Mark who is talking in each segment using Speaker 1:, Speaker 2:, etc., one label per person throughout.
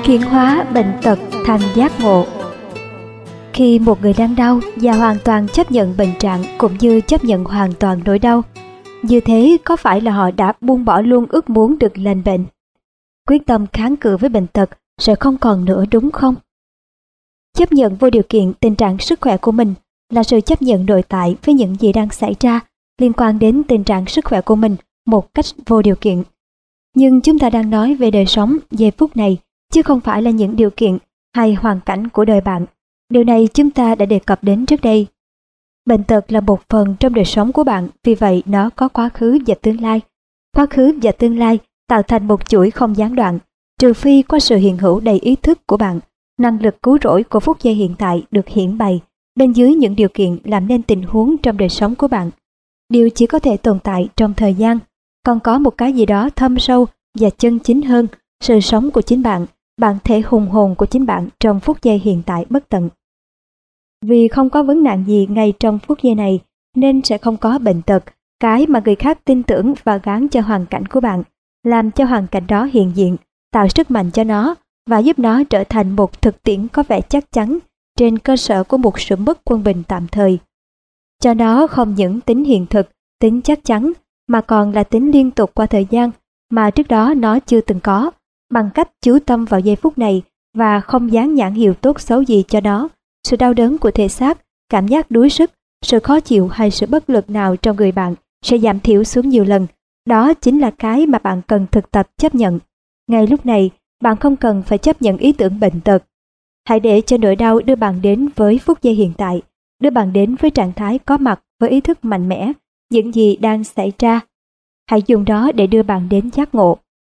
Speaker 1: Chuyển hóa bệnh tật thành giác ngộ. Khi một người đang đau và hoàn toàn chấp nhận bệnh trạng cũng như chấp nhận hoàn toàn nỗi đau, như thế có phải là họ đã buông bỏ luôn ước muốn được lành bệnh? Quyết tâm kháng cự với bệnh tật sẽ không còn nữa, đúng không? Chấp nhận vô điều kiện tình trạng sức khỏe của mình là sự chấp nhận nội tại với những gì đang xảy ra liên quan đến tình trạng sức khỏe của mình một cách vô điều kiện. Nhưng chúng ta đang nói về đời sống giây phút này, chứ không phải là những điều kiện hay hoàn cảnh của đời bạn. Điều này chúng ta đã đề cập đến trước đây. Bệnh tật là một phần trong đời sống của bạn, vì vậy nó có quá khứ và tương lai. Quá khứ và tương lai tạo thành một chuỗi không gián đoạn, trừ phi qua sự hiện hữu đầy ý thức của bạn, năng lực cứu rỗi của phút giây hiện tại được hiển bày bên dưới những điều kiện làm nên tình huống trong đời sống của bạn. Điều chỉ có thể tồn tại trong thời gian, còn có một cái gì đó thâm sâu và chân chính hơn, sự sống của chính bạn, bản thể hùng hồn của chính bạn trong phút giây hiện tại bất tận. Vì không có vấn nạn gì ngay trong phút giây này, nên sẽ không có bệnh tật, cái mà người khác tin tưởng và gán cho hoàn cảnh của bạn, làm cho hoàn cảnh đó hiện diện, tạo sức mạnh cho nó và giúp nó trở thành một thực tiễn có vẻ chắc chắn trên cơ sở của một sự mất quân bình tạm thời. Cho nó không những tính hiện thực, tính chắc chắn, mà còn là tính liên tục qua thời gian mà trước đó nó chưa từng có, bằng cách chú tâm vào giây phút này và không dán nhãn hiệu tốt xấu gì cho nó. Sự đau đớn của thể xác, cảm giác đuối sức, sự khó chịu hay sự bất lực nào trong người bạn sẽ giảm thiểu xuống nhiều lần. Đó chính là cái mà bạn cần thực tập chấp nhận. Ngay lúc này, bạn không cần phải chấp nhận ý tưởng bệnh tật. Hãy để cho nỗi đau đưa bạn đến với phút giây hiện tại, đưa bạn đến với trạng thái có mặt với ý thức mạnh mẽ, những gì đang xảy ra. Hãy dùng đó để đưa bạn đến giác ngộ.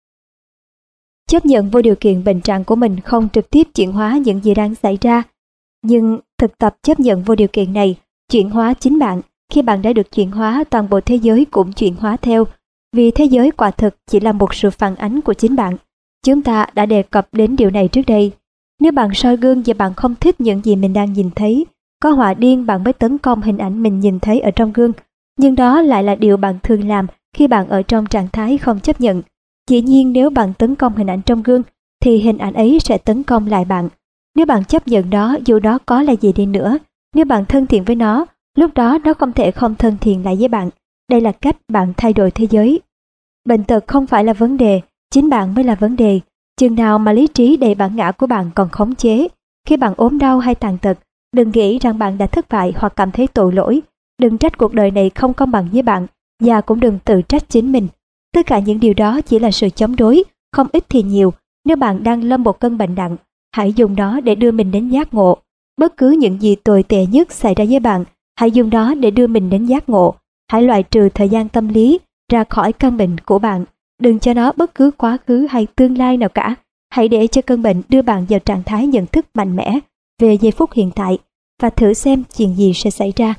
Speaker 1: Chấp nhận vô điều kiện bệnh trạng của mình không trực tiếp chuyển hóa những gì đang xảy ra, nhưng thực tập chấp nhận vô điều kiện này chuyển hóa chính bạn. Khi bạn đã được chuyển hóa, toàn bộ thế giới cũng chuyển hóa theo, vì thế giới quả thực chỉ là một sự phản ánh của chính bạn. Chúng ta đã đề cập đến điều này trước đây. Nếu bạn soi gương và bạn không thích những gì mình đang nhìn thấy, có họa điên bạn mới tấn công hình ảnh mình nhìn thấy ở trong gương, nhưng đó lại là điều bạn thường làm khi bạn ở trong trạng thái không chấp nhận. Dĩ nhiên nếu bạn tấn công hình ảnh trong gương, thì hình ảnh ấy sẽ tấn công lại bạn. Nếu bạn chấp nhận đó, dù đó có là gì đi nữa, nếu bạn thân thiện với nó, lúc đó nó không thể không thân thiện lại với bạn. Đây là cách bạn thay đổi thế giới. Bệnh tật không phải là vấn đề, chính bạn mới là vấn đề. Chừng nào mà lý trí đầy bản ngã của bạn còn khống chế, khi bạn ốm đau hay tàn tật, đừng nghĩ rằng bạn đã thất bại hoặc cảm thấy tội lỗi. Đừng trách cuộc đời này không công bằng với bạn, và cũng đừng tự trách chính mình. Tất cả những điều đó chỉ là sự chống đối, không ít thì nhiều. Nếu bạn đang lâm một cơn bệnh nặng, hãy dùng đó để đưa mình đến giác ngộ. Bất cứ những gì tồi tệ nhất xảy ra với bạn, hãy dùng đó để đưa mình đến giác ngộ. Hãy loại trừ thời gian tâm lý ra khỏi căn bệnh của bạn. Đừng cho nó bất cứ quá khứ hay tương lai nào cả. Hãy để cho cơn bệnh đưa bạn vào trạng thái nhận thức mạnh mẽ về giây phút hiện tại và thử xem chuyện gì sẽ xảy ra.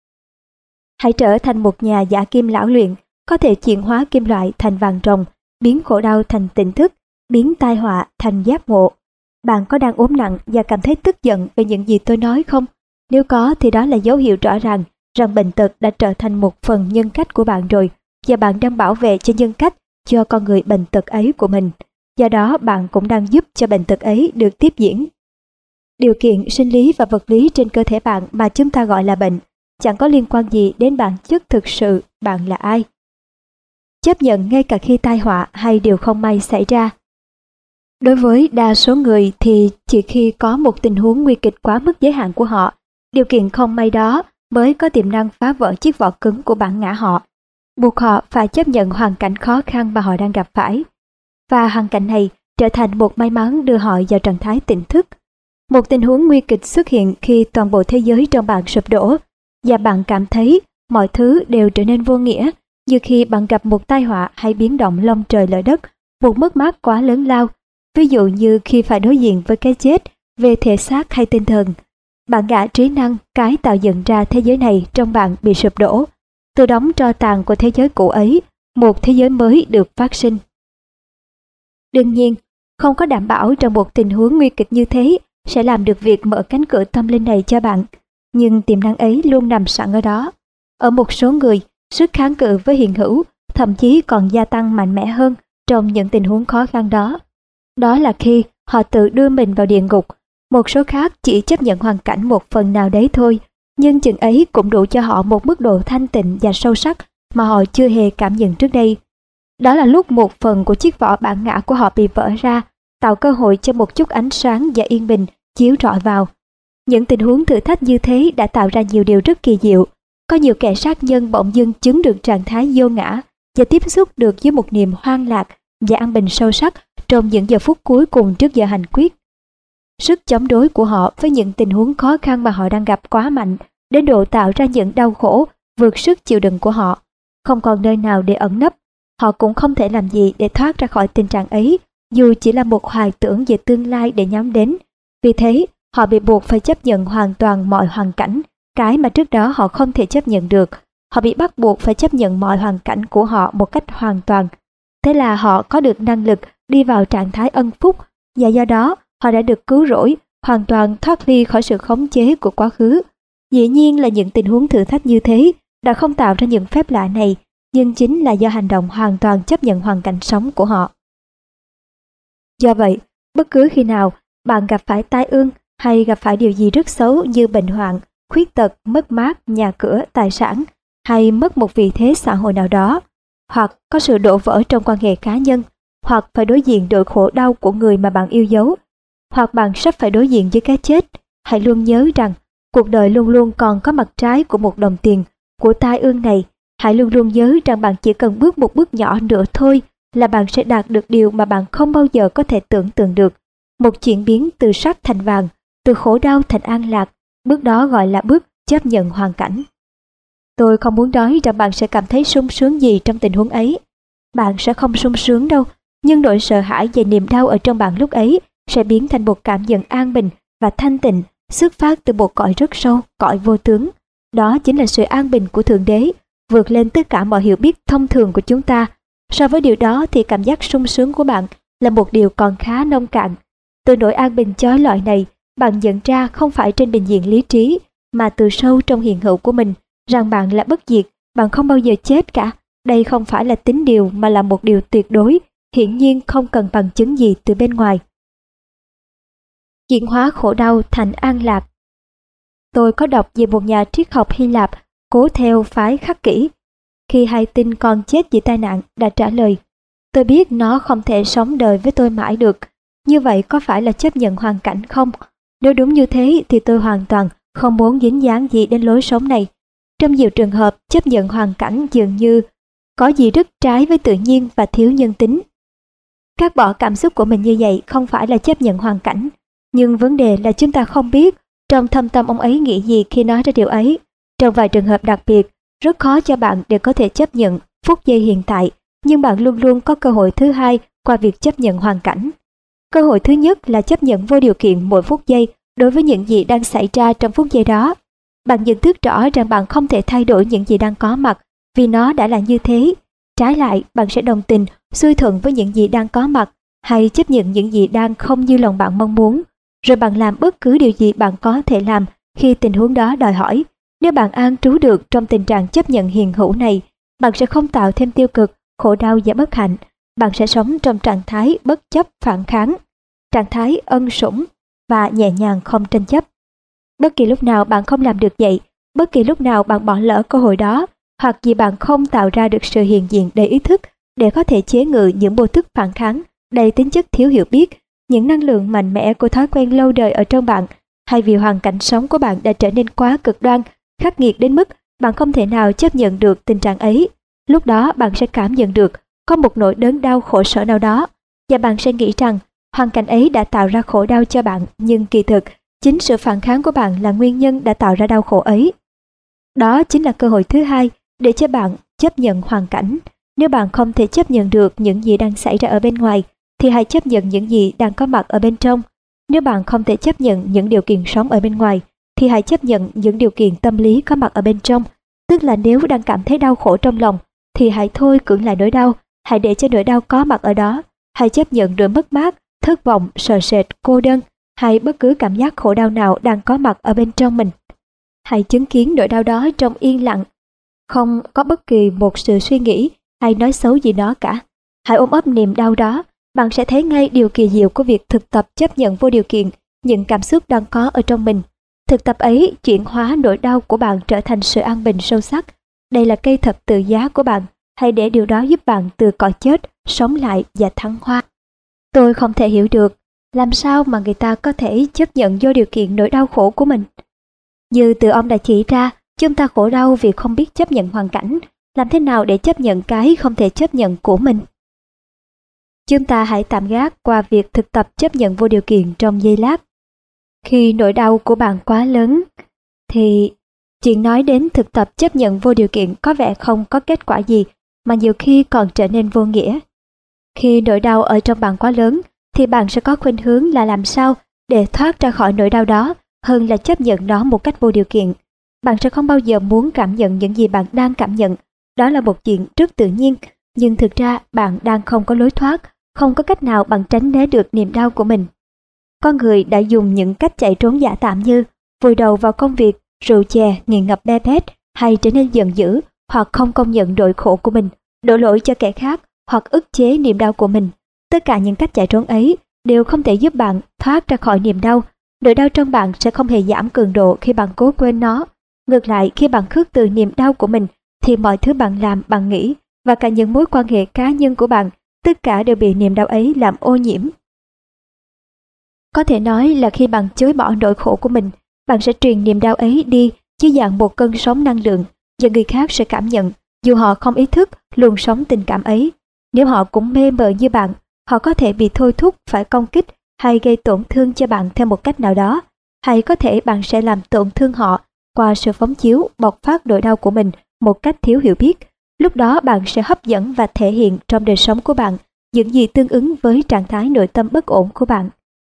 Speaker 1: Hãy trở thành một nhà giả kim lão luyện, có thể chuyển hóa kim loại thành vàng ròng, biến khổ đau thành tỉnh thức, biến tai họa thành giác ngộ. Bạn có đang ốm nặng và cảm thấy tức giận về những gì tôi nói không? Nếu có thì đó là dấu hiệu rõ ràng rằng bệnh tật đã trở thành một phần nhân cách của bạn rồi, và bạn đang bảo vệ cho nhân cách, cho con người bệnh tật ấy của mình. Do đó bạn cũng đang giúp cho bệnh tật ấy được tiếp diễn. Điều kiện sinh lý và vật lý trên cơ thể bạn mà chúng ta gọi là bệnh chẳng có liên quan gì đến bản chất thực sự bạn là ai. Chấp nhận ngay cả khi tai họa hay điều không may xảy ra. Đối với đa số người thì chỉ khi có một tình huống nguy kịch quá mức giới hạn của họ, điều kiện không may đó mới có tiềm năng phá vỡ chiếc vỏ cứng của bản ngã họ, buộc họ phải chấp nhận hoàn cảnh khó khăn mà họ đang gặp phải. Và hoàn cảnh này trở thành một may mắn đưa họ vào trạng thái tỉnh thức. Một tình huống nguy kịch xuất hiện khi toàn bộ thế giới trong bạn sụp đổ, và bạn cảm thấy mọi thứ đều trở nên vô nghĩa, như khi bạn gặp một tai họa hay biến động long trời lở đất, một mất mát quá lớn lao, ví dụ như khi phải đối diện với cái chết về thể xác hay tinh thần. Bản ngã trí năng, cái tạo dựng ra thế giới này trong bạn bị sụp đổ. Từ đống tro tàn của thế giới cũ ấy, một thế giới mới được phát sinh. Đương nhiên, không có đảm bảo trong một tình huống nguy kịch như thế sẽ làm được việc mở cánh cửa tâm linh này cho bạn, nhưng tiềm năng ấy luôn nằm sẵn ở đó. Ở một số người, sức kháng cự với hiện hữu thậm chí còn gia tăng mạnh mẽ hơn trong những tình huống khó khăn đó. Đó là khi họ tự đưa mình vào địa ngục. Một số khác chỉ chấp nhận hoàn cảnh một phần nào đấy thôi, nhưng chừng ấy cũng đủ cho họ một mức độ thanh tịnh và sâu sắc mà họ chưa hề cảm nhận trước đây. Đó là lúc một phần của chiếc vỏ bản ngã của họ bị vỡ ra, tạo cơ hội cho một chút ánh sáng và yên bình chiếu rọi vào. Những tình huống thử thách như thế đã tạo ra nhiều điều rất kỳ diệu. Có nhiều kẻ sát nhân bỗng dưng chứng được trạng thái vô ngã và tiếp xúc được với một niềm hoan lạc và an bình sâu sắc trong những giờ phút cuối cùng trước giờ hành quyết. Sức chống đối của họ với những tình huống khó khăn mà họ đang gặp quá mạnh đến độ tạo ra những đau khổ vượt sức chịu đựng của họ. Không còn nơi nào để ẩn nấp. Họ cũng không thể làm gì để thoát ra khỏi tình trạng ấy, dù chỉ là một hoài tưởng về tương lai để nhắm đến. Vì thế, họ bị buộc phải chấp nhận hoàn toàn mọi hoàn cảnh, cái mà trước đó họ không thể chấp nhận được. Họ bị bắt buộc phải chấp nhận mọi hoàn cảnh của họ một cách hoàn toàn. Thế là họ có được năng lực đi vào trạng thái ân phúc, và do đó họ đã được cứu rỗi, hoàn toàn thoát ly khỏi sự khống chế của quá khứ. Dĩ nhiên là những tình huống thử thách như thế đã không tạo ra những phép lạ này, nhưng chính là do hành động hoàn toàn chấp nhận hoàn cảnh sống của họ. Do vậy, bất cứ khi nào bạn gặp phải tai ương hay gặp phải điều gì rất xấu như bệnh hoạn, khuyết tật, mất mát, nhà cửa, tài sản, hay mất một vị thế xã hội nào đó, hoặc có sự đổ vỡ trong quan hệ cá nhân, hoặc phải đối diện nỗi khổ đau của người mà bạn yêu dấu, hoặc bạn sắp phải đối diện với cái chết, hãy luôn nhớ rằng cuộc đời luôn luôn còn có mặt trái của một đồng tiền của tai ương này. Hãy luôn luôn nhớ rằng bạn chỉ cần bước một bước nhỏ nữa thôi là bạn sẽ đạt được điều mà bạn không bao giờ có thể tưởng tượng được. Một chuyển biến từ sắt thành vàng, từ khổ đau thành an lạc, bước đó gọi là bước chấp nhận hoàn cảnh. Tôi không muốn nói rằng bạn sẽ cảm thấy sung sướng gì trong tình huống ấy. Bạn sẽ không sung sướng đâu, nhưng nỗi sợ hãi và niềm đau ở trong bạn lúc ấy sẽ biến thành một cảm nhận an bình và thanh tịnh, xuất phát từ một cõi rất sâu, cõi vô tướng. Đó chính là sự an bình của Thượng Đế, vượt lên tất cả mọi hiểu biết thông thường của chúng ta. So với điều đó thì cảm giác sung sướng của bạn là một điều còn khá nông cạn. Từ nỗi an bình chói lọi này, bạn nhận ra không phải trên bình diện lý trí, mà từ sâu trong hiện hữu của mình, rằng bạn là bất diệt, bạn không bao giờ chết cả. Đây không phải là tín điều mà là một điều tuyệt đối, hiển nhiên không cần bằng chứng gì từ bên ngoài. Chuyển hóa khổ đau thành an lạc. Tôi có đọc về một nhà triết học Hy Lạp cố theo phái khắc kỷ. Khi hay tin con chết vì tai nạn, đã trả lời: tôi biết nó không thể sống đời với tôi mãi được. Như vậy có phải là chấp nhận hoàn cảnh không? Nếu đúng như thế thì tôi hoàn toàn không muốn dính dáng gì đến lối sống này. Trong nhiều trường hợp, chấp nhận hoàn cảnh dường như có gì rất trái với tự nhiên và thiếu nhân tính. Cắt bỏ cảm xúc của mình như vậy không phải là chấp nhận hoàn cảnh, nhưng vấn đề là chúng ta không biết trong thâm tâm ông ấy nghĩ gì khi nói ra điều ấy. Trong vài trường hợp đặc biệt, rất khó cho bạn để có thể chấp nhận phút giây hiện tại, nhưng bạn luôn luôn có cơ hội thứ hai qua việc chấp nhận hoàn cảnh. Cơ hội thứ nhất là chấp nhận vô điều kiện mỗi phút giây đối với những gì đang xảy ra trong phút giây đó. Bạn nhận thức rõ rằng bạn không thể thay đổi những gì đang có mặt vì nó đã là như thế. Trái lại, bạn sẽ đồng tình, xuôi thuận với những gì đang có mặt hay chấp nhận những gì đang không như lòng bạn mong muốn. Rồi bạn làm bất cứ điều gì bạn có thể làm khi tình huống đó đòi hỏi. Nếu bạn an trú được trong tình trạng chấp nhận hiện hữu này, bạn sẽ không tạo thêm tiêu cực, khổ đau và bất hạnh. Bạn sẽ sống trong trạng thái bất chấp phản kháng, trạng thái ân sủng và nhẹ nhàng không tranh chấp. Bất kỳ lúc nào bạn không làm được vậy, bất kỳ lúc nào bạn bỏ lỡ cơ hội đó, hoặc vì bạn không tạo ra được sự hiện diện đầy ý thức để có thể chế ngự những mô thức phản kháng đầy tính chất thiếu hiểu biết, những năng lượng mạnh mẽ của thói quen lâu đời ở trong bạn, hay vì hoàn cảnh sống của bạn đã trở nên quá cực đoan, khắc nghiệt đến mức bạn không thể nào chấp nhận được tình trạng ấy. Lúc đó bạn sẽ cảm nhận được có một nỗi đớn đau khổ sở nào đó, và bạn sẽ nghĩ rằng hoàn cảnh ấy đã tạo ra khổ đau cho bạn, nhưng kỳ thực chính sự phản kháng của bạn là nguyên nhân đã tạo ra đau khổ ấy. Đó chính là cơ hội thứ hai để cho bạn chấp nhận hoàn cảnh. Nếu bạn không thể chấp nhận được những gì đang xảy ra ở bên ngoài, thì hãy chấp nhận những gì đang có mặt ở bên trong. Nếu bạn không thể chấp nhận những điều kiện sống ở bên ngoài, thì hãy chấp nhận những điều kiện tâm lý có mặt ở bên trong. Tức là nếu đang cảm thấy đau khổ trong lòng, thì hãy thôi cưỡng lại nỗi đau, hãy để cho nỗi đau có mặt ở đó. Hãy chấp nhận nỗi mất mát, thất vọng, sợ sệt, cô đơn, hay bất cứ cảm giác khổ đau nào đang có mặt ở bên trong mình. Hãy chứng kiến nỗi đau đó trong yên lặng, không có bất kỳ một sự suy nghĩ hay nói xấu gì đó cả. Hãy ôm ấp niềm đau đó, bạn sẽ thấy ngay điều kỳ diệu của việc thực tập chấp nhận vô điều kiện những cảm xúc đang có ở trong mình. Thực tập ấy chuyển hóa nỗi đau của bạn trở thành sự an bình sâu sắc. Đây là cây thập tự giá của bạn. Hãy để điều đó giúp bạn từ cõi chết sống lại và thăng hoa. Tôi không thể hiểu được làm sao mà người ta có thể chấp nhận vô điều kiện nỗi đau khổ của mình. Như từ ông đã chỉ ra, chúng ta khổ đau vì không biết chấp nhận hoàn cảnh. Làm thế nào để chấp nhận cái không thể chấp nhận của mình? Chúng ta hãy tạm gác qua việc thực tập chấp nhận vô điều kiện trong giây lát. Khi nỗi đau của bạn quá lớn, thì chuyện nói đến thực tập chấp nhận vô điều kiện có vẻ không có kết quả gì, mà nhiều khi còn trở nên vô nghĩa. Khi nỗi đau ở trong bạn quá lớn, thì bạn sẽ có khuynh hướng là làm sao để thoát ra khỏi nỗi đau đó, hơn là chấp nhận nó một cách vô điều kiện. Bạn sẽ không bao giờ muốn cảm nhận những gì bạn đang cảm nhận. Đó là một chuyện rất tự nhiên, nhưng thực ra bạn đang không có lối thoát, không có cách nào bạn tránh né được niềm đau của mình. Con người đã dùng những cách chạy trốn giả tạm như vùi đầu vào công việc, rượu chè, nghiện ngập be bét, hay trở nên giận dữ, hoặc không công nhận nỗi khổ của mình, đổ lỗi cho kẻ khác, hoặc ức chế niềm đau của mình. Tất cả những cách chạy trốn ấy đều không thể giúp bạn thoát ra khỏi niềm đau. Nỗi đau trong bạn sẽ không hề giảm cường độ khi bạn cố quên nó. Ngược lại, khi bạn khước từ niềm đau của mình, thì mọi thứ bạn làm, bạn nghĩ và cả những mối quan hệ cá nhân của bạn, tất cả đều bị niềm đau ấy làm ô nhiễm. Có thể nói là khi bạn chối bỏ nỗi khổ của mình, bạn sẽ truyền niềm đau ấy đi dưới dạng một cơn sóng năng lượng, và người khác sẽ cảm nhận, dù họ không ý thức luồng sóng tình cảm ấy. Nếu họ cũng mê mờ như bạn, họ có thể bị thôi thúc phải công kích hay gây tổn thương cho bạn theo một cách nào đó, hay có thể bạn sẽ làm tổn thương họ qua sự phóng chiếu, bộc phát nỗi đau của mình một cách thiếu hiểu biết. Lúc đó bạn sẽ hấp dẫn và thể hiện trong đời sống của bạn những gì tương ứng với trạng thái nội tâm bất ổn của bạn.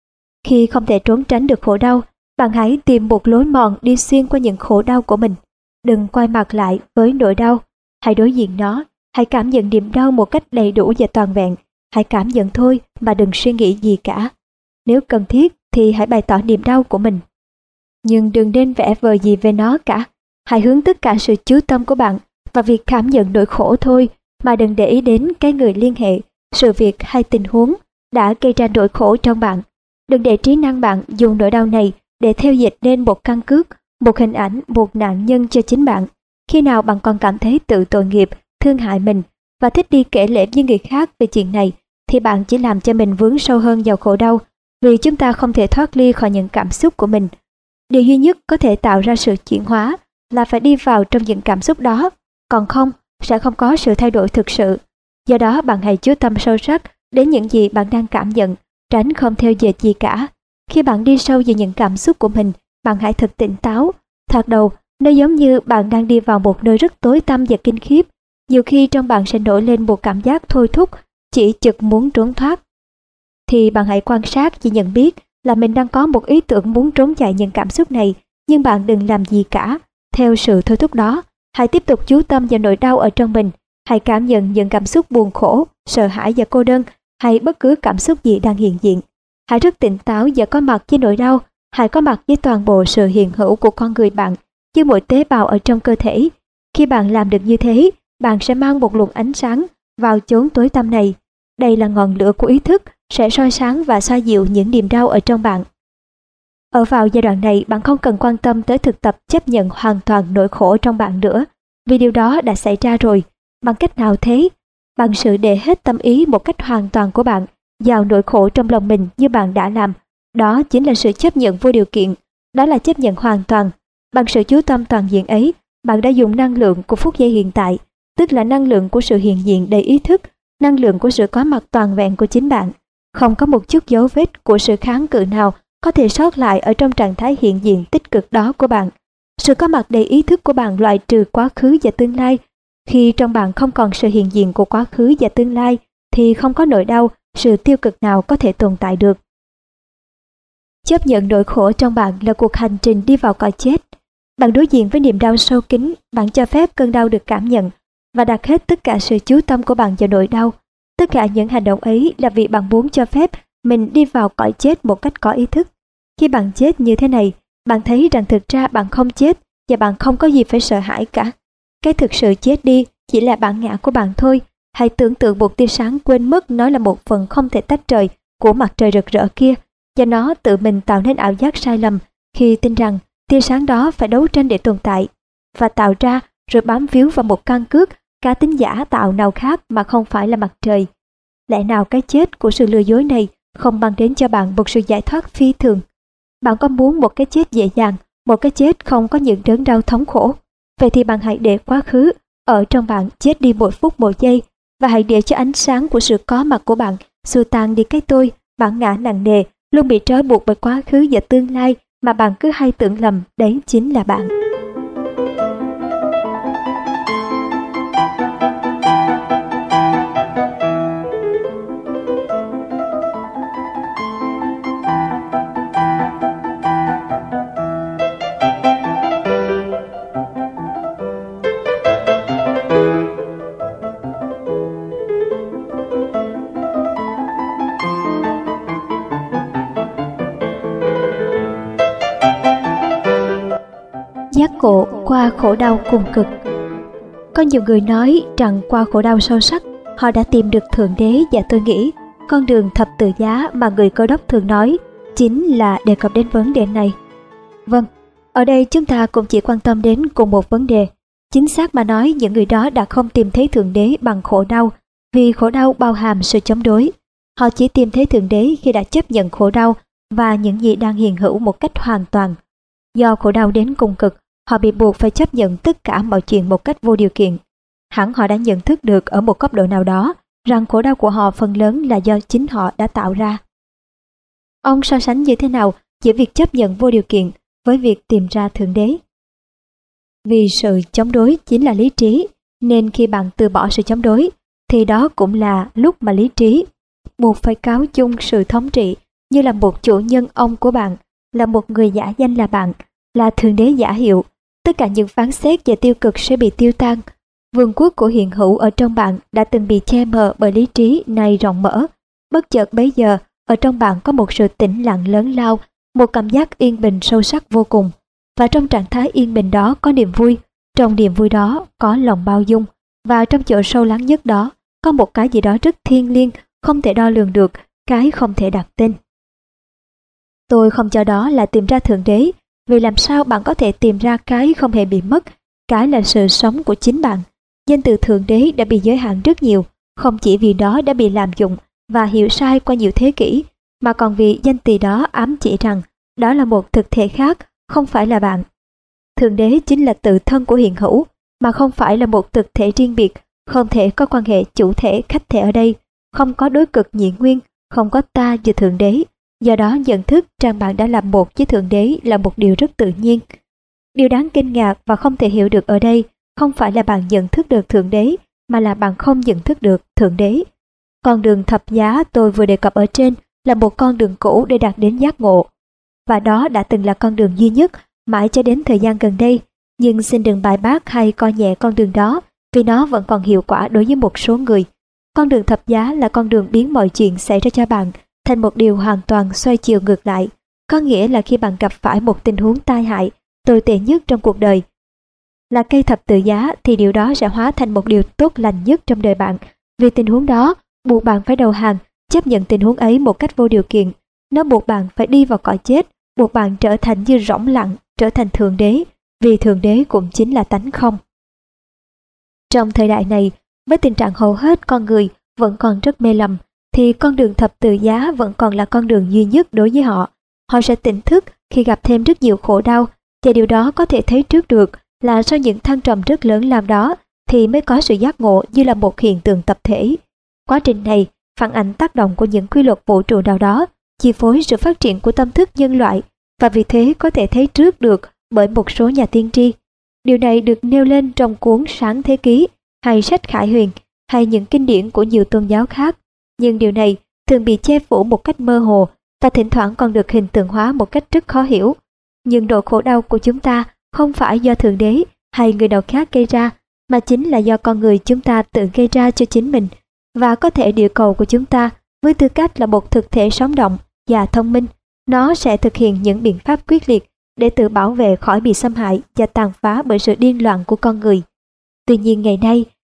Speaker 1: Khi không thể trốn tránh được khổ đau, bạn hãy tìm một lối mòn đi xuyên qua những khổ đau của mình. Đừng quay mặt lại với nỗi đau, hãy đối diện nó, hãy cảm nhận niềm đau một cách đầy đủ và toàn vẹn. Hãy cảm nhận thôi mà đừng suy nghĩ gì cả. Nếu cần thiết thì hãy bày tỏ niềm đau của mình. Nhưng đừng nên vẽ vời gì về nó cả. Hãy hướng tất cả sự chú tâm của bạn vào việc cảm nhận nỗi khổ thôi, mà đừng để ý đến cái người liên hệ, sự việc hay tình huống đã gây ra nỗi khổ trong bạn. Đừng để trí năng bạn dùng nỗi đau này để theo dịch nên một căn cước, một hình ảnh, một nạn nhân cho chính bạn. Khi nào bạn còn cảm thấy tự tội nghiệp, thương hại mình và thích đi kể lể với người khác về chuyện này, thì bạn chỉ làm cho mình vướng sâu hơn vào khổ đau, vì chúng ta không thể thoát ly khỏi những cảm xúc của mình. Điều duy nhất có thể tạo ra sự chuyển hóa là phải đi vào trong những cảm xúc đó, còn không, sẽ không có sự thay đổi thực sự. Do đó bạn hãy chú tâm sâu sắc đến những gì bạn đang cảm nhận, tránh không theo dệt gì cả. Khi bạn đi sâu vào những cảm xúc của mình, bạn hãy thật tỉnh táo. Thoạt đầu, nó giống như bạn đang đi vào một nơi rất tối tăm và kinh khiếp. Nhiều khi trong bạn sẽ nổi lên một cảm giác thôi thúc, chỉ chực muốn trốn thoát. Thì bạn hãy quan sát và nhận biết là mình đang có một ý tưởng muốn trốn chạy những cảm xúc này, nhưng bạn đừng làm gì cả. Theo sự thôi thúc đó, hãy tiếp tục chú tâm vào nỗi đau ở trong mình. Hãy cảm nhận những cảm xúc buồn khổ, sợ hãi và cô đơn, hay bất cứ cảm xúc gì đang hiện diện. Hãy rất tỉnh táo và có mặt với nỗi đau. Hãy có mặt với toàn bộ sự hiện hữu của con người bạn, với mỗi tế bào ở trong cơ thể. Khi bạn làm được như thế, bạn sẽ mang một luồng ánh sáng vào chốn tối tăm này. Đây là ngọn lửa của ý thức, sẽ soi sáng và xoa dịu những niềm đau ở trong bạn. Ở vào giai đoạn này, bạn không cần quan tâm tới thực tập chấp nhận hoàn toàn nỗi khổ trong bạn nữa, vì điều đó đã xảy ra rồi. Bằng cách nào thế? Bằng sự để hết tâm ý một cách hoàn toàn của bạn vào nỗi khổ trong lòng mình như bạn đã làm. Đó chính là sự chấp nhận vô điều kiện, đó là chấp nhận hoàn toàn. Bằng sự chú tâm toàn diện ấy, bạn đã dùng năng lượng của phút giây hiện tại, tức là năng lượng của sự hiện diện đầy ý thức, năng lượng của sự có mặt toàn vẹn của chính bạn. Không có một chút dấu vết của sự kháng cự nào có thể sót lại ở trong trạng thái hiện diện tích cực đó của bạn. Sự có mặt đầy ý thức của bạn loại trừ quá khứ và tương lai. Khi trong bạn không còn sự hiện diện của quá khứ và tương lai, thì không có nỗi đau, sự tiêu cực nào có thể tồn tại được. Chấp nhận nỗi khổ trong bạn là cuộc hành trình đi vào cõi chết. Bạn đối diện với niềm đau sâu kín, bạn cho phép cơn đau được cảm nhận và đặt hết tất cả sự chú tâm của bạn vào nỗi đau. Tất cả những hành động ấy là vì bạn muốn cho phép mình đi vào cõi chết một cách có ý thức. Khi bạn chết như thế này, bạn thấy rằng thực ra bạn không chết và bạn không có gì phải sợ hãi cả. Cái thực sự chết đi chỉ là bản ngã của bạn thôi. Hãy tưởng tượng một tia sáng quên mất nó là một phần không thể tách rời của mặt trời rực rỡ kia, và nó tự mình tạo nên ảo giác sai lầm khi tin rằng tia sáng đó phải đấu tranh để tồn tại, và tạo ra rồi bám víu vào một căn cước cá tính giả tạo nào khác mà không phải là mặt trời. Lẽ nào cái chết của sự lừa dối này không mang đến cho bạn một sự giải thoát phi thường? Bạn có muốn một cái chết dễ dàng, một cái chết không có những đớn đau thống khổ? Vậy thì bạn hãy để quá khứ ở trong bạn chết đi mỗi phút mỗi giây, và hãy để cho ánh sáng của sự có mặt của bạn xua tan đi cái tôi, bản ngã nặng nề, luôn bị trói buộc bởi quá khứ và tương lai mà bạn cứ hay tưởng lầm đấy chính là bạn. Giác ngộ qua khổ đau cùng cực. Có nhiều người nói rằng qua khổ đau sâu sắc, họ đã tìm được Thượng Đế, và tôi nghĩ con đường thập tự giá mà người Cơ Đốc thường nói chính là đề cập đến vấn đề này. Vâng, ở đây chúng ta cũng chỉ quan tâm đến cùng một vấn đề. Chính xác mà nói, những người đó đã không tìm thấy Thượng Đế bằng khổ đau, vì khổ đau bao hàm sự chống đối. Họ chỉ tìm thấy Thượng Đế khi đã chấp nhận khổ đau và những gì đang hiện hữu một cách hoàn toàn. Do khổ đau đến cùng cực, họ bị buộc phải chấp nhận tất cả mọi chuyện một cách vô điều kiện. Hẳn họ đã nhận thức được ở một cấp độ nào đó rằng khổ đau của họ phần lớn là do chính họ đã tạo ra. Ông so sánh như thế nào giữa việc chấp nhận vô điều kiện với việc tìm ra Thượng Đế? Vì sự chống đối chính là lý trí, nên khi bạn từ bỏ sự chống đối, thì đó cũng là lúc mà lý trí buộc phải cáo chung sự thống trị như là một chủ nhân ông của bạn, là một người giả danh là bạn, là Thượng Đế giả hiệu. Tất cả những phán xét và tiêu cực sẽ bị tiêu tan. Vương quốc của hiện hữu ở trong bạn đã từng bị che mờ bởi lý trí này rộng mở. Bất chợt bấy giờ, ở trong bạn có một sự tĩnh lặng lớn lao, một cảm giác yên bình sâu sắc vô cùng. Và trong trạng thái yên bình đó có niềm vui, trong niềm vui đó có lòng bao dung, và trong chỗ sâu lắng nhất đó có một cái gì đó rất thiêng liêng, không thể đo lường được, cái không thể đặt tên. Tôi không cho đó là tìm ra Thượng Đế, vì làm sao bạn có thể tìm ra cái không hề bị mất, cái là sự sống của chính bạn. Danh từ Thượng Đế đã bị giới hạn rất nhiều, không chỉ vì đó đã bị lạm dụng và hiểu sai qua nhiều thế kỷ, mà còn vì danh từ đó ám chỉ rằng đó là một thực thể khác, không phải là bạn. Thượng Đế chính là tự thân của hiện hữu, mà không phải là một thực thể riêng biệt, không thể có quan hệ chủ thể khách thể ở đây, không có đối cực nhị nguyên, không có ta và Thượng Đế. Do đó nhận thức rằng bạn đã làm một với Thượng Đế là một điều rất tự nhiên. Điều đáng kinh ngạc và không thể hiểu được ở đây không phải là bạn nhận thức được Thượng Đế, mà là bạn không nhận thức được Thượng Đế. Con đường thập giá tôi vừa đề cập ở trên là một con đường cũ để đạt đến giác ngộ. Và đó đã từng là con đường duy nhất mãi cho đến thời gian gần đây. Nhưng xin đừng bài bác hay coi nhẹ con đường đó, vì nó vẫn còn hiệu quả đối với một số người. Con đường thập giá là con đường biến mọi chuyện xảy ra cho bạn thành một điều hoàn toàn xoay chiều ngược lại. Có nghĩa là khi bạn gặp phải một tình huống tai hại, tồi tệ nhất trong cuộc đời, là cây thập tự giá, thì điều đó sẽ hóa thành một điều tốt lành nhất trong đời bạn. Vì tình huống đó buộc bạn phải đầu hàng, chấp nhận tình huống ấy một cách vô điều kiện. Nó buộc bạn phải đi vào cõi chết, buộc bạn trở thành như rỗng lặng, trở thành Thượng Đế, vì Thượng Đế cũng chính là tánh không. Trong thời đại này, với tình trạng hầu hết con người vẫn còn rất mê lầm, thì con đường thập tự giá vẫn còn là con đường duy nhất đối với họ. Họ sẽ tỉnh thức khi gặp thêm rất nhiều khổ đau, và điều đó có thể thấy trước được là sau những thăng trầm rất lớn làm đó thì mới có sự giác ngộ như là một hiện tượng tập thể. Quá trình này phản ánh tác động của những quy luật vũ trụ nào đó, chi phối sự phát triển của tâm thức nhân loại, và vì thế có thể thấy trước được bởi một số nhà tiên tri. Điều này được nêu lên trong cuốn Sáng Thế Ký hay sách Khải Huyền hay những kinh điển của nhiều tôn giáo khác. Nhưng điều này thường bị che phủ một cách mơ hồ và thỉnh thoảng còn được hình tượng hóa một cách rất khó hiểu. Nhưng nỗi khổ đau của chúng ta không phải do Thượng Đế hay người nào khác gây ra, mà chính là do con người chúng ta tự gây ra cho chính mình. Và có thể địa cầu của chúng ta, với tư cách là một thực thể sống động và thông minh, nó sẽ thực hiện những biện pháp quyết liệt để tự bảo vệ khỏi bị xâm hại và tàn phá bởi sự điên loạn của con người. Tuy nhiên ngày nay,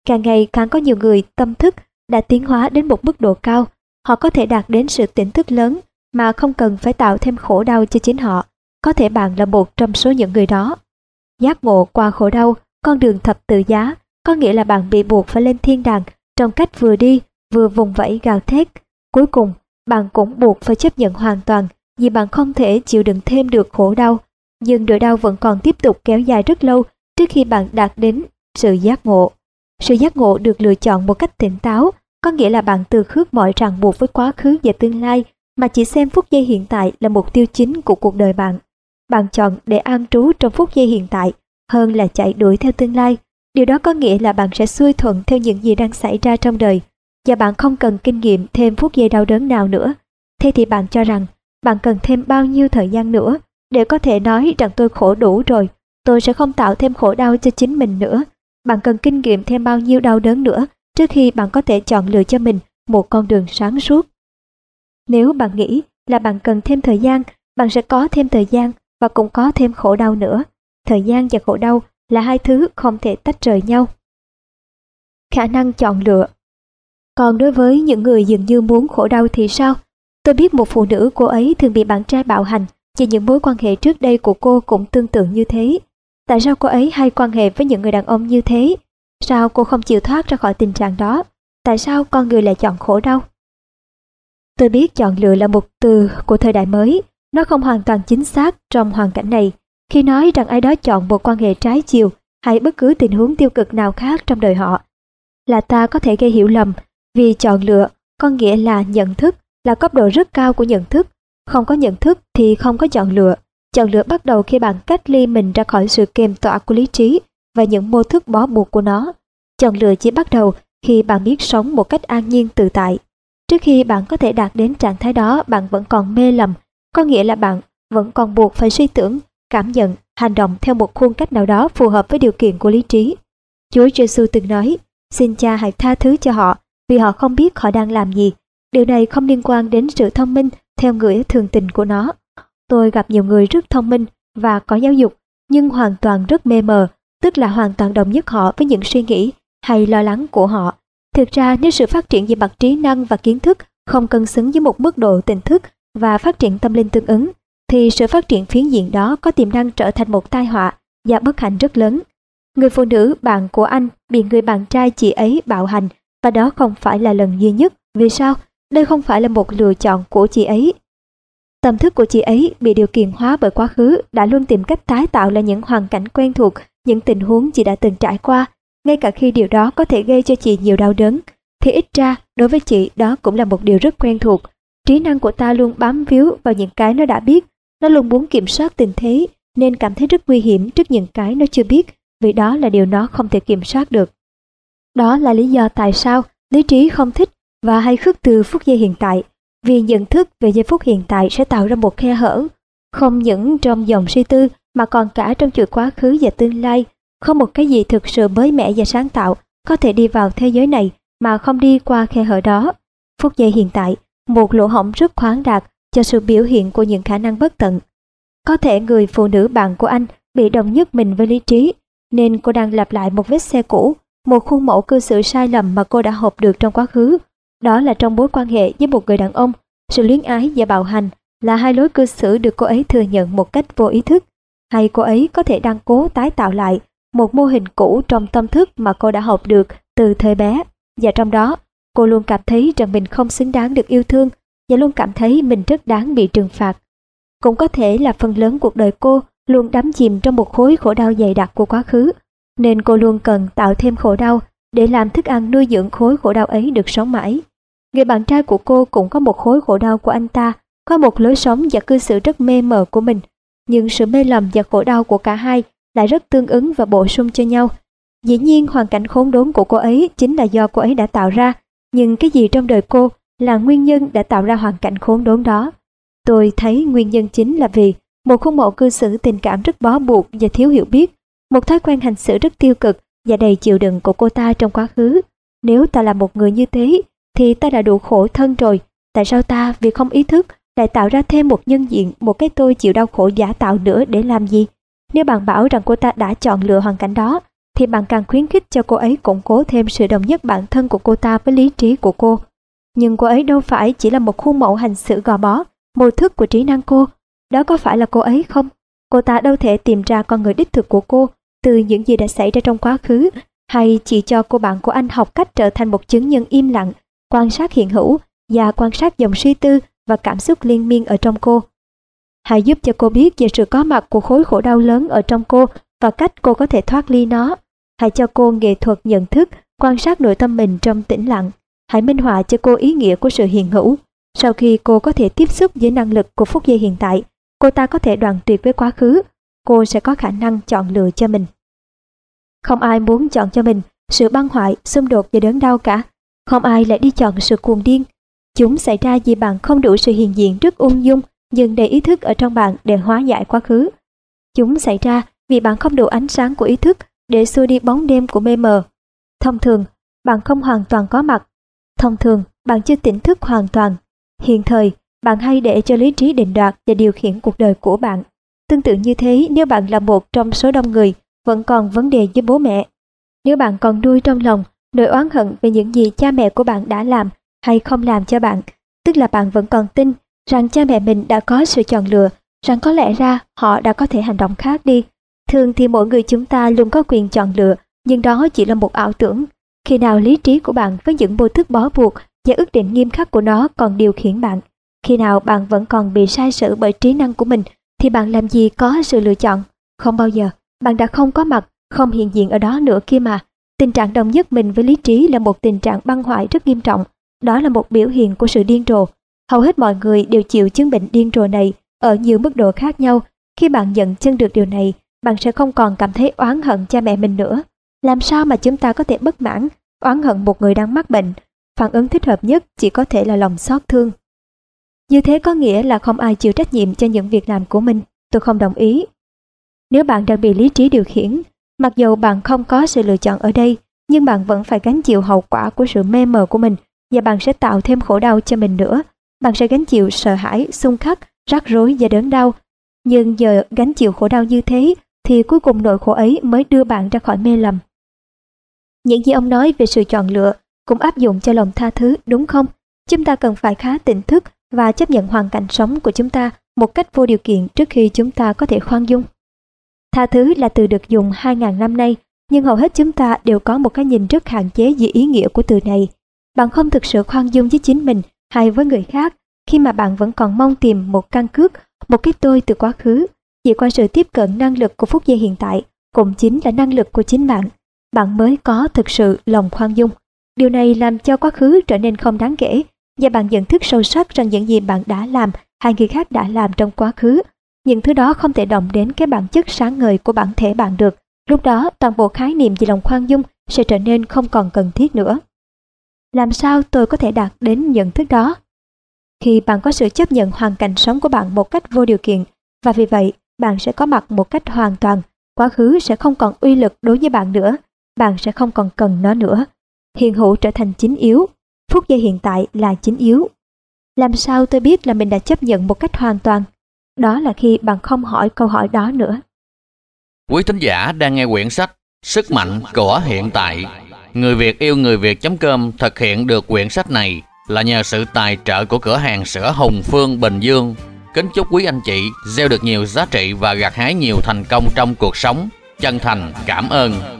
Speaker 1: Càng ngày càng có nhiều người tâm thức đã tiến hóa đến một mức độ cao. Họ có thể đạt đến sự tỉnh thức lớn mà không cần phải tạo thêm khổ đau cho chính họ. Có thể bạn là một trong số những người đó. Giác ngộ qua khổ đau, con đường thập tự giá, có nghĩa là bạn bị buộc phải lên thiên đàng trong cách vừa đi vừa vùng vẫy gào thét. Cuối cùng, bạn cũng buộc phải chấp nhận hoàn toàn vì bạn không thể chịu đựng thêm được khổ đau. Nhưng nỗi đau vẫn còn tiếp tục kéo dài rất lâu trước khi bạn đạt đến sự giác ngộ. Sự giác ngộ được lựa chọn một cách tỉnh táo, có nghĩa là bạn từ khước mọi ràng buộc với quá khứ và tương lai mà chỉ xem phút giây hiện tại là mục tiêu chính của cuộc đời bạn. Bạn chọn để an trú trong phút giây hiện tại hơn là chạy đuổi theo tương lai. Điều đó có nghĩa là bạn sẽ xuôi thuận theo những gì đang xảy ra trong đời và bạn không cần kinh nghiệm thêm phút giây đau đớn nào nữa. Thế thì bạn cho rằng bạn cần thêm bao nhiêu thời gian nữa để có thể nói rằng tôi khổ đủ rồi, tôi sẽ không tạo thêm khổ đau cho chính mình nữa. Bạn cần kinh nghiệm thêm bao nhiêu đau đớn nữa trước khi bạn có thể chọn lựa cho mình một con đường sáng suốt. Nếu bạn nghĩ là bạn cần thêm thời gian, bạn sẽ có thêm thời gian và cũng có thêm khổ đau nữa. Thời gian và khổ đau là hai thứ không thể tách rời nhau. Khả năng chọn lựa. Còn đối với những người dường như muốn khổ đau thì sao? Tôi biết một phụ nữ, cô ấy thường bị bạn trai bạo hành, chỉ những mối quan hệ trước đây của cô cũng tương tự như thế. Tại sao cô ấy hay quan hệ với những người đàn ông như thế? Sao cô không chịu thoát ra khỏi tình trạng đó? Tại sao con người lại chọn khổ đau? Tôi biết chọn lựa là một từ của thời đại mới, nó không hoàn toàn chính xác trong hoàn cảnh này. Khi nói rằng ai đó chọn một quan hệ trái chiều hay bất cứ tình huống tiêu cực nào khác trong đời họ, là ta có thể gây hiểu lầm, vì chọn lựa có nghĩa là nhận thức, là cấp độ rất cao của nhận thức. Không có nhận thức thì không có chọn lựa. Chọn lựa bắt đầu khi bạn cách ly mình ra khỏi sự kiềm tỏa của lý trí và những mô thức bó buộc của nó. Chọn lựa chỉ bắt đầu khi bạn biết sống một cách an nhiên tự tại. Trước khi bạn có thể đạt đến trạng thái đó, bạn vẫn còn mê lầm, có nghĩa là bạn vẫn còn buộc phải suy tưởng, cảm nhận, hành động theo một khuôn cách nào đó phù hợp với điều kiện của lý trí. Chúa Giêsu từng nói, xin Cha hãy tha thứ cho họ, vì họ không biết họ đang làm gì. Điều này không liên quan đến sự thông minh theo nghĩa thường tình của nó. Tôi gặp nhiều người rất thông minh và có giáo dục, nhưng hoàn toàn rất mê mờ, tức là hoàn toàn đồng nhất họ với những suy nghĩ hay lo lắng của họ. Thực ra nếu sự phát triển về mặt trí năng và kiến thức không cân xứng với một mức độ tỉnh thức và phát triển tâm linh tương ứng, thì sự phát triển phiến diện đó có tiềm năng trở thành một tai họa và bất hạnh rất lớn. Người phụ nữ bạn của anh bị người bạn trai chị ấy bạo hành, và đó không phải là lần duy nhất. Vì sao? Đây không phải là một lựa chọn của chị ấy. Tâm thức của chị ấy bị điều khiển hóa bởi quá khứ, đã luôn tìm cách tái tạo lại những hoàn cảnh quen thuộc, những tình huống chị đã từng trải qua. Ngay cả khi điều đó có thể gây cho chị nhiều đau đớn, thì ít ra đối với chị đó cũng là một điều rất quen thuộc. Trí năng của ta luôn bám víu vào những cái nó đã biết. Nó luôn muốn kiểm soát tình thế, nên cảm thấy rất nguy hiểm trước những cái nó chưa biết, vì đó là điều nó không thể kiểm soát được. Đó là lý do tại sao lý trí không thích và hay khước từ phút giây hiện tại, vì nhận thức về giây phút hiện tại sẽ tạo ra một khe hở, không những trong dòng suy tư mà còn cả trong chuỗi quá khứ và tương lai. Không một cái gì thực sự mới mẻ và sáng tạo có thể đi vào thế giới này mà không đi qua khe hở đó. Phút giây hiện tại, một lỗ hổng rất khoáng đạt cho sự biểu hiện của những khả năng bất tận. Có thể người phụ nữ bạn của anh bị đồng nhất mình với lý trí, nên cô đang lặp lại một vết xe cũ, một khuôn mẫu cư xử sai lầm mà cô đã học được trong quá khứ. Đó là trong mối quan hệ với một người đàn ông, sự luyến ái và bạo hành là hai lối cư xử được cô ấy thừa nhận một cách vô ý thức, hay cô ấy có thể đang cố tái tạo lại một mô hình cũ trong tâm thức mà cô đã học được từ thời bé, và trong đó cô luôn cảm thấy rằng mình không xứng đáng được yêu thương và luôn cảm thấy mình rất đáng bị trừng phạt. Cũng có thể là phần lớn cuộc đời cô luôn đắm chìm trong một khối khổ đau dày đặc của quá khứ, nên cô luôn cần tạo thêm khổ đau để làm thức ăn nuôi dưỡng khối khổ đau ấy được sống mãi. Người bạn trai của cô cũng có một khối khổ đau của anh ta, có một lối sống và cư xử rất mê mờ của mình, nhưng sự mê lầm và khổ đau của cả hai lại rất tương ứng và bổ sung cho nhau. Dĩ nhiên hoàn cảnh khốn đốn của cô ấy chính là do cô ấy đã tạo ra, nhưng cái gì trong đời cô là nguyên nhân đã tạo ra hoàn cảnh khốn đốn đó? Tôi thấy nguyên nhân chính là vì một khuôn mẫu cư xử tình cảm rất bó buộc và thiếu hiểu biết, một thói quen hành xử rất tiêu cực và đầy chịu đựng của cô ta trong quá khứ. Nếu ta là một người như thế, thì ta đã đủ khổ thân rồi. Tại sao ta vì không ý thức lại tạo ra thêm một nhân diện, một cái tôi chịu đau khổ giả tạo nữa để làm gì? Nếu bạn bảo rằng cô ta đã chọn lựa hoàn cảnh đó, thì bạn càng khuyến khích cho cô ấy củng cố thêm sự đồng nhất bản thân của cô ta với lý trí của cô. Nhưng cô ấy đâu phải chỉ là một khuôn mẫu hành xử gò bó, mô thức của trí năng cô. Đó có phải là cô ấy không? Cô ta đâu thể tìm ra con người đích thực của cô từ những gì đã xảy ra trong quá khứ, hay chỉ cho cô bạn của anh học cách trở thành một chứng nhân im lặng, quan sát hiện hữu và quan sát dòng suy tư và cảm xúc liên miên ở trong cô. Hãy giúp cho cô biết về sự có mặt của khối khổ đau lớn ở trong cô và cách cô có thể thoát ly nó. Hãy cho cô nghệ thuật nhận thức, quan sát nội tâm mình trong tĩnh lặng. Hãy minh họa cho cô ý nghĩa của sự hiện hữu. Sau khi cô có thể tiếp xúc với năng lực của phút giây hiện tại, cô ta có thể đoạn tuyệt với quá khứ. Cô sẽ có khả năng chọn lựa cho mình. Không ai muốn chọn cho mình sự băng hoại, xung đột và đớn đau cả. Không ai lại đi chọn sự cuồng điên. Chúng xảy ra vì bạn không đủ sự hiện diện rất ung dung, nhưng đầy ý thức ở trong bạn để hóa giải quá khứ. Chúng xảy ra vì bạn không đủ ánh sáng của ý thức để xua đi bóng đêm của mê mờ. Thông thường, bạn không hoàn toàn có mặt. Thông thường, bạn chưa tỉnh thức hoàn toàn. Hiện thời, bạn hay để cho lý trí định đoạt và điều khiển cuộc đời của bạn. Tương tự như thế, nếu bạn là một trong số đông người vẫn còn vấn đề với bố mẹ, nếu bạn còn nuôi trong lòng nỗi oán hận về những gì cha mẹ của bạn đã làm hay không làm cho bạn, tức là bạn vẫn còn tin rằng cha mẹ mình đã có sự chọn lựa, rằng có lẽ ra họ đã có thể hành động khác đi. Thường thì mỗi người chúng ta luôn có quyền chọn lựa, nhưng đó chỉ là một ảo tưởng. Khi nào lý trí của bạn với những mô thức bó buộc và ước định nghiêm khắc của nó còn điều khiển bạn, khi nào bạn vẫn còn bị sai sự bởi trí năng của mình, thì bạn làm gì có sự lựa chọn? Không bao giờ. Bạn đã không có mặt, không hiện diện ở đó nữa kia mà. Tình trạng đồng nhất mình với lý trí là một tình trạng băng hoại rất nghiêm trọng. Đó là một biểu hiện của sự điên rồ. Hầu hết mọi người đều chịu chứng bệnh điên rồ này ở nhiều mức độ khác nhau. Khi bạn nhận chân được điều này, bạn sẽ không còn cảm thấy oán hận cha mẹ mình nữa. Làm sao mà chúng ta có thể bất mãn, oán hận một người đang mắc bệnh? Phản ứng thích hợp nhất chỉ có thể là lòng xót thương. Như thế có nghĩa là không ai chịu trách nhiệm cho những việc làm của mình. Tôi không đồng ý. Nếu bạn đang bị lý trí điều khiển, mặc dù bạn không có sự lựa chọn ở đây, nhưng bạn vẫn phải gánh chịu hậu quả của sự mê mờ của mình, và bạn sẽ tạo thêm khổ đau cho mình nữa. Bạn sẽ gánh chịu sợ hãi, xung khắc, rắc rối và đớn đau. Nhưng giờ gánh chịu khổ đau như thế, thì cuối cùng nỗi khổ ấy mới đưa bạn ra khỏi mê lầm. Những gì ông nói về sự chọn lựa cũng áp dụng cho lòng tha thứ, đúng không? Chúng ta cần phải khá tỉnh thức và chấp nhận hoàn cảnh sống của chúng ta một cách vô điều kiện trước khi chúng ta có thể khoan dung. Tha thứ là từ được dùng 2.000 năm nay, nhưng hầu hết chúng ta đều có một cái nhìn rất hạn chế về ý nghĩa của từ này. Bạn không thực sự khoan dung với chính mình hay với người khác khi mà bạn vẫn còn mong tìm một căn cước, một cái tôi từ quá khứ. Chỉ qua sự tiếp cận năng lực của phút giây hiện tại, cũng chính là năng lực của chính bạn, bạn mới có thực sự lòng khoan dung. Điều này làm cho quá khứ trở nên không đáng kể, và bạn nhận thức sâu sắc rằng những gì bạn đã làm hay người khác đã làm trong quá khứ, những thứ đó không thể động đến cái bản chất sáng ngời của bản thể bạn được. Lúc đó, toàn bộ khái niệm về lòng khoan dung sẽ trở nên không còn cần thiết nữa. Làm sao tôi có thể đạt đến nhận thức đó? Khi bạn có sự chấp nhận hoàn cảnh sống của bạn một cách vô điều kiện, và vì vậy bạn sẽ có mặt một cách hoàn toàn, quá khứ sẽ không còn uy lực đối với bạn nữa, bạn sẽ không còn cần nó nữa. Hiện hữu trở thành chính yếu, phút giây hiện tại là chính yếu. Làm sao tôi biết là mình đã chấp nhận một cách hoàn toàn? Đó là khi bạn không hỏi câu hỏi đó nữa.
Speaker 2: Quý thính giả đang nghe quyển sách Sức mạnh của hiện tại. Người Việt yêu người Việt.com thực hiện được quyển sách này là nhờ sự tài trợ của cửa hàng sữa Hùng Phương Bình Dương. Kính chúc quý anh chị gieo được nhiều giá trị và gặt hái nhiều thành công trong cuộc sống. Chân thành cảm ơn.